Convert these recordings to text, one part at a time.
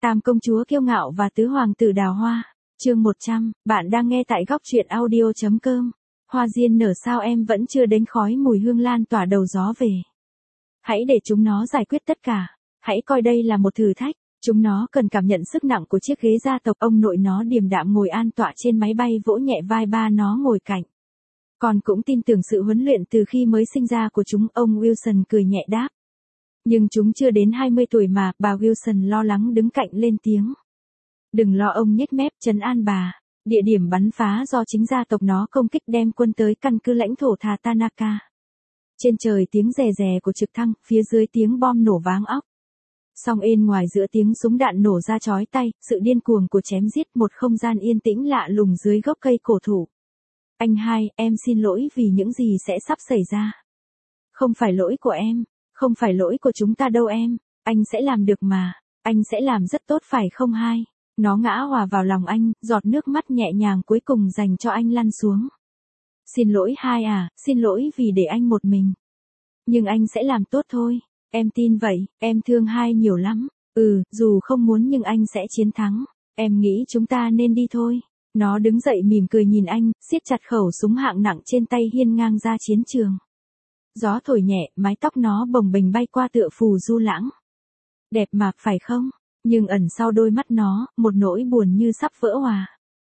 Tam công chúa kiêu ngạo và tứ hoàng tử đào hoa. Chương 100, bạn đang nghe tại góc truyện audio.com. Hoa diên nở sao em vẫn chưa đến khói mùi hương lan tỏa đầu gió về. Hãy để chúng nó giải quyết tất cả. Hãy coi đây là một thử thách. Chúng nó cần cảm nhận sức nặng của chiếc ghế gia tộc. Ông nội nó điềm đạm ngồi an tọa trên máy bay vỗ nhẹ vai ba nó ngồi cạnh. Con cũng tin tưởng sự huấn luyện từ khi mới sinh ra của chúng, ông Wilson cười nhẹ đáp. Nhưng chúng chưa đến 20 tuổi mà, bà Wilson lo lắng đứng cạnh lên tiếng. Đừng lo, ông nhếch mép trấn an bà. Địa điểm bắn phá do chính gia tộc nó công kích đem quân tới căn cứ lãnh thổ Thà Tanaka. Trên trời tiếng rè rè của trực thăng, phía dưới tiếng bom nổ váng óc. Song ên ngoài giữa tiếng súng đạn nổ ra chói tai, sự điên cuồng của chém giết, một không gian yên tĩnh lạ lùng dưới gốc cây cổ thụ. Anh hai, em xin lỗi vì những gì sẽ sắp xảy ra. Không phải lỗi của em. Không phải lỗi của chúng ta đâu em, anh sẽ làm được mà, anh sẽ làm rất tốt phải không hai? Nó ngã hòa vào lòng anh, giọt nước mắt nhẹ nhàng cuối cùng dành cho anh lăn xuống. Xin lỗi hai à, xin lỗi vì để anh một mình. Nhưng anh sẽ làm tốt thôi, em tin vậy, em thương hai nhiều lắm. Dù không muốn nhưng anh sẽ chiến thắng, em nghĩ chúng ta nên đi thôi. Nó đứng dậy mỉm cười nhìn anh, siết chặt khẩu súng hạng nặng trên tay hiên ngang ra chiến trường. Gió thổi nhẹ, mái tóc nó bồng bềnh bay qua tựa phù du lãng. Đẹp mà, phải không? Nhưng ẩn sau đôi mắt nó, một nỗi buồn như sắp vỡ hòa.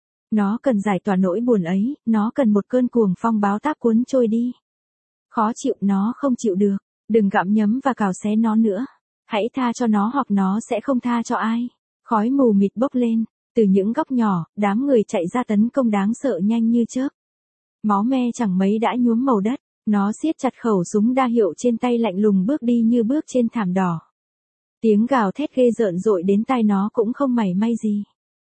Nó cần giải tỏa nỗi buồn ấy, nó cần một cơn cuồng phong báo táp cuốn trôi đi. Khó chịu, nó không chịu được, đừng gặm nhấm và cào xé nó nữa. Hãy tha cho nó hoặc nó sẽ không tha cho ai. Khói mù mịt bốc lên, từ những góc nhỏ, đám người chạy ra tấn công đáng sợ nhanh như chớp. Máu me chẳng mấy đã nhuốm màu đất. Nó siết chặt khẩu súng đa hiệu trên tay lạnh lùng bước đi như bước trên thảm đỏ. Tiếng gào thét ghê rợn dội đến tai nó cũng không mảy may gì.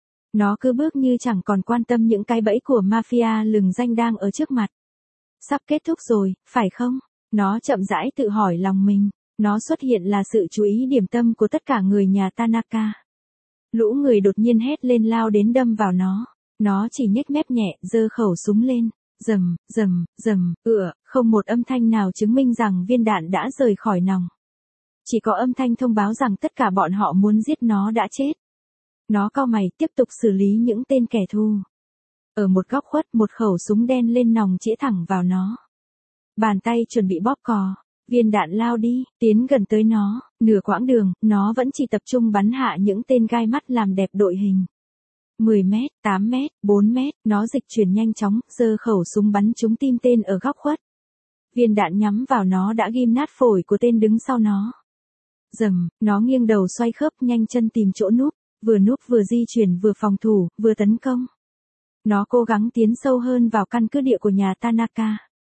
Nó cứ bước như chẳng còn quan tâm những cái bẫy của mafia lừng danh đang ở trước mặt. Sắp kết thúc rồi, phải không? Nó chậm rãi tự hỏi lòng mình. Nó xuất hiện là sự chú ý điểm tâm của tất cả người nhà Tanaka. Lũ người đột nhiên hét lên lao đến đâm vào nó. Nó chỉ nhếch mép nhẹ, giơ khẩu súng lên. Rầm, rầm, rầm, không một âm thanh nào chứng minh rằng viên đạn đã rời khỏi nòng. Chỉ có âm thanh thông báo rằng tất cả bọn họ muốn giết nó đã chết. Nó cau mày tiếp tục xử lý những tên kẻ thù. Ở một góc khuất, một khẩu súng đen lên nòng chĩa thẳng vào nó. Bàn tay chuẩn bị bóp cò, viên đạn lao đi, tiến gần tới nó, nửa quãng đường, nó vẫn chỉ tập trung bắn hạ những tên gai mắt làm đẹp đội hình. 10 mét, 8 mét, 4 mét, nó dịch chuyển nhanh chóng, giơ khẩu súng bắn trúng tim tên ở góc khuất. Viên đạn nhắm vào nó đã ghim nát phổi của tên đứng sau nó. Rầm, nó nghiêng đầu xoay khớp nhanh chân tìm chỗ núp vừa di chuyển vừa phòng thủ, vừa tấn công. Nó cố gắng tiến sâu hơn vào căn cứ địa của nhà Tanaka.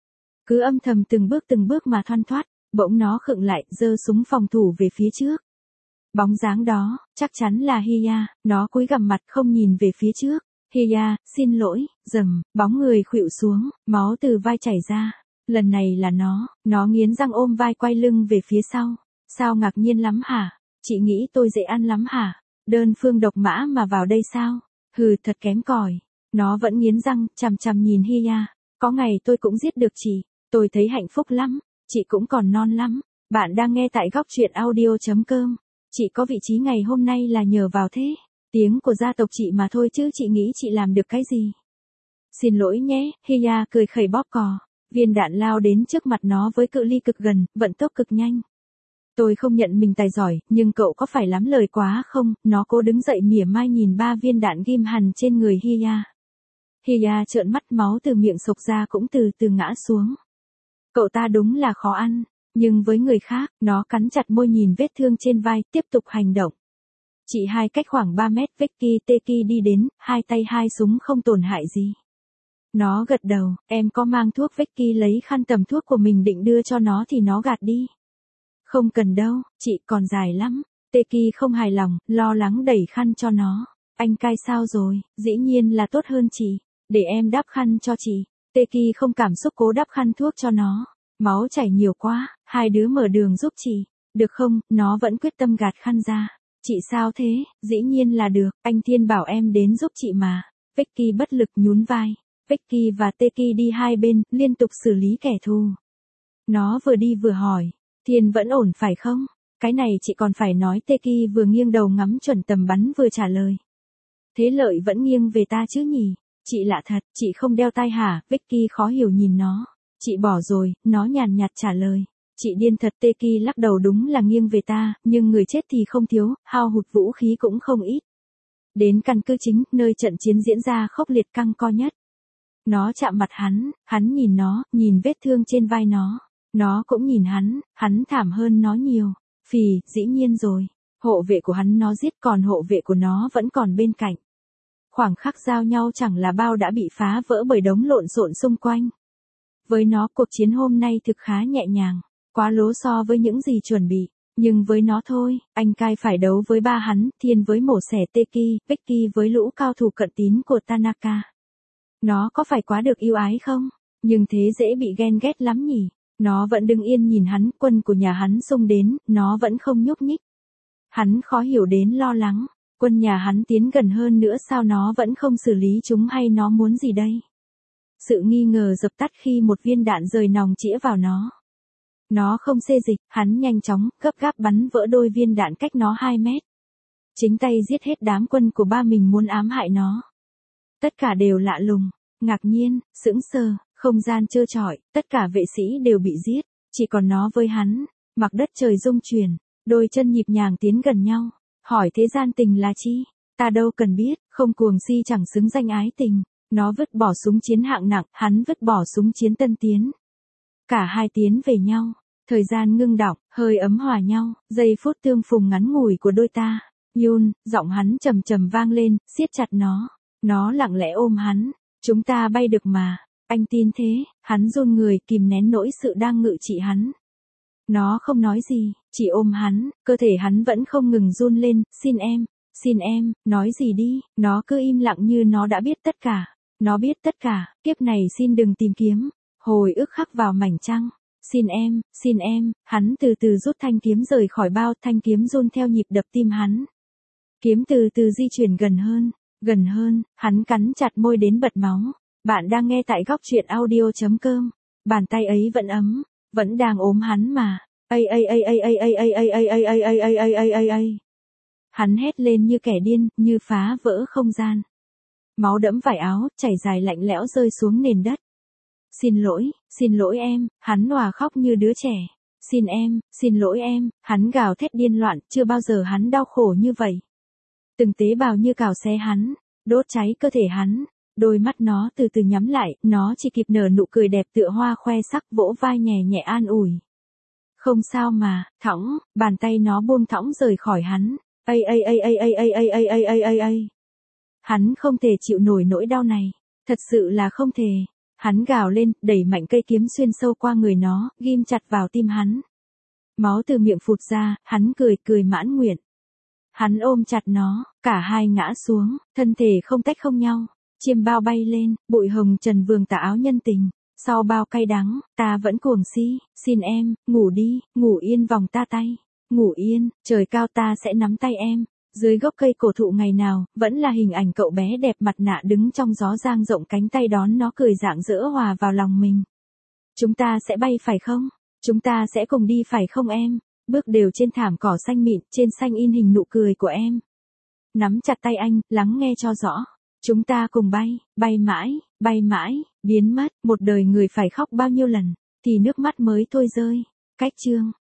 Cứ âm thầm từng bước mà thoăn thoắt, bỗng nó khựng lại, giơ súng phòng thủ về phía trước. Bóng dáng đó, chắc chắn là Hiya, nó cúi gằm mặt không nhìn về phía trước. Hiya, xin lỗi, rầm, bóng người khuỵu xuống, máu từ vai chảy ra. Lần này là nó nghiến răng ôm vai quay lưng về phía sau. Sao ngạc nhiên lắm hả? Chị nghĩ tôi dễ ăn lắm hả? Đơn phương độc mã mà vào đây sao? Thật kém cỏi. Nó vẫn nghiến răng, chằm chằm nhìn Hiya. Có ngày tôi cũng giết được chị, tôi thấy hạnh phúc lắm, chị cũng còn non lắm. Bạn đang nghe tại góc truyện audio.com. Chị có vị trí ngày hôm nay là nhờ vào thế tiếng của gia tộc chị mà thôi chứ chị nghĩ chị làm được cái gì. Xin lỗi nhé, Hiya cười khẩy bóp cò. Viên đạn lao đến trước mặt nó với cự ly cực gần, vận tốc cực nhanh. Tôi không nhận mình tài giỏi, nhưng cậu có phải lắm lời quá không? Nó cố đứng dậy mỉa mai nhìn 3 viên đạn ghim hằn trên người Hiya. Hiya trợn mắt, máu từ miệng xộc ra cũng từ từ ngã xuống. Cậu ta đúng là khó ăn. Nhưng với người khác, nó cắn chặt môi nhìn vết thương trên vai, tiếp tục hành động. Chị hai cách khoảng 3 mét, Vicky Teki đi đến, hai tay hai súng không tổn hại gì. Nó gật đầu, em có mang thuốc. Vicky lấy khăn tầm thuốc của mình định đưa cho nó thì nó gạt đi. Không cần đâu, chị còn dài lắm. Teki không hài lòng, lo lắng đẩy khăn cho nó. Anh cai sao rồi, dĩ nhiên là tốt hơn chị. Để em đắp khăn cho chị. Teki không cảm xúc cố đắp khăn thuốc cho nó. Máu chảy nhiều quá, hai đứa mở đường giúp chị. Được không, nó vẫn quyết tâm gạt khăn ra. Chị sao thế, dĩ nhiên là được, anh Thiên bảo em đến giúp chị mà. Vicky bất lực nhún vai. Vicky và Teki đi hai bên, liên tục xử lý kẻ thù. Nó vừa đi vừa hỏi, Thiên vẫn ổn phải không? Cái này chị còn phải nói. Teki vừa nghiêng đầu ngắm chuẩn tầm bắn vừa trả lời. Thế Lợi vẫn nghiêng về ta chứ nhỉ? Chị lạ thật, chị không đeo tai hả? Vicky khó hiểu nhìn nó. Chị bỏ rồi, nó nhàn nhạt trả lời. Chị điên thật. Teki lắc đầu, đúng là nghiêng về ta, nhưng người chết thì không thiếu, hao hụt vũ khí cũng không ít. Đến căn cứ chính, nơi trận chiến diễn ra khốc liệt căng co nhất. Nó chạm mặt hắn nhìn nó, nhìn vết thương trên vai nó. Nó cũng nhìn hắn thảm hơn nó nhiều. Phì, dĩ nhiên rồi. Hộ vệ của hắn nó giết, còn hộ vệ của nó vẫn còn bên cạnh. Khoảng khắc giao nhau chẳng là bao đã bị phá vỡ bởi đống lộn xộn xung quanh. Với nó, cuộc chiến hôm nay thực khá nhẹ nhàng, quá lố so với những gì chuẩn bị. Nhưng với nó thôi, anh cai phải đấu với ba hắn, Thiên với mổ xẻ Teki, Becky với lũ cao thủ cận tín của Tanaka. Nó có phải quá được yêu ái không? Nhưng thế dễ bị ghen ghét lắm nhỉ? Nó vẫn đứng yên nhìn hắn, quân của nhà hắn xông đến, nó vẫn không nhúc nhích. Hắn khó hiểu đến lo lắng, quân nhà hắn tiến gần hơn nữa sao nó vẫn không xử lý chúng, hay nó muốn gì đây? Sự nghi ngờ dập tắt khi một viên đạn rời nòng chĩa vào nó. Nó không xê dịch, hắn nhanh chóng, gấp gáp bắn vỡ đôi viên đạn cách nó 2 mét. Chính tay giết hết đám quân của ba mình muốn ám hại nó. Tất cả đều lạ lùng, ngạc nhiên, sững sờ, không gian trơ trọi, tất cả vệ sĩ đều bị giết, chỉ còn nó với hắn. Mặc đất trời rung chuyển, đôi chân nhịp nhàng tiến gần nhau. Hỏi thế gian tình là chi? Ta đâu cần biết, không cuồng si chẳng xứng danh ái tình. Nó vứt bỏ súng chiến hạng nặng, hắn vứt bỏ súng chiến tân tiến. Cả hai tiến về nhau, thời gian ngưng đọng, hơi ấm hòa nhau, giây phút tương phùng ngắn ngủi của đôi ta. Yun, giọng hắn trầm trầm vang lên, siết chặt nó. Nó lặng lẽ ôm hắn. Chúng ta bay được mà. Anh tin thế. Hắn run người, kìm nén nỗi sự đang ngự trị hắn. Nó không nói gì, chỉ ôm hắn, cơ thể hắn vẫn không ngừng run lên. Xin em, nói gì đi. Nó cứ im lặng như nó đã biết tất cả. Nó biết tất cả, kiếp này xin đừng tìm kiếm. Hồi ức khắc vào mảnh trăng. Xin em, hắn từ từ rút thanh kiếm rời khỏi bao, thanh kiếm run theo nhịp đập tim hắn. Kiếm từ từ di chuyển gần hơn, hắn cắn chặt môi đến bật máu. Bạn đang nghe tại góc truyện audio.com. Bàn tay ấy vẫn ấm, vẫn đang ôm hắn mà. Hắn hét lên như kẻ điên, như phá vỡ không gian. Máu đẫm vải áo, chảy dài lạnh lẽo rơi xuống nền đất. Xin lỗi em, hắn òa khóc như đứa trẻ. Xin lỗi em, hắn gào thét điên loạn, chưa bao giờ hắn đau khổ như vậy. Từng tế bào như cào xé hắn, đốt cháy cơ thể hắn. Đôi mắt nó từ từ nhắm lại, nó chỉ kịp nở nụ cười đẹp tựa hoa khoe sắc, vỗ vai nhẹ nhẹ an ủi. Không sao mà, thõng, bàn tay nó buông thõng rời khỏi hắn. Hắn không thể chịu nổi nỗi đau này, thật sự là không thể. Hắn gào lên, đẩy mạnh cây kiếm xuyên sâu qua người nó, ghim chặt vào tim hắn. Máu từ miệng phụt ra, hắn cười mãn nguyện. Hắn ôm chặt nó, cả hai ngã xuống, thân thể không tách không nhau. Chiêm bao bay lên, bụi hồng trần vương tà áo nhân tình. Sau bao cay đắng, ta vẫn cuồng si. Xin em, ngủ đi, ngủ yên vòng ta tay. Ngủ yên, trời cao ta sẽ nắm tay em. Dưới gốc cây cổ thụ ngày nào, vẫn là hình ảnh cậu bé đẹp mặt nạ đứng trong gió dang rộng cánh tay đón nó cười rạng rỡ hòa vào lòng mình. Chúng ta sẽ bay phải không? Chúng ta sẽ cùng đi phải không em? Bước đều trên thảm cỏ xanh mịn, trên xanh in hình nụ cười của em. Nắm chặt tay anh, lắng nghe cho rõ. Chúng ta cùng bay mãi, biến mất. Một đời người phải khóc bao nhiêu lần, thì nước mắt mới thôi rơi. Cách chương.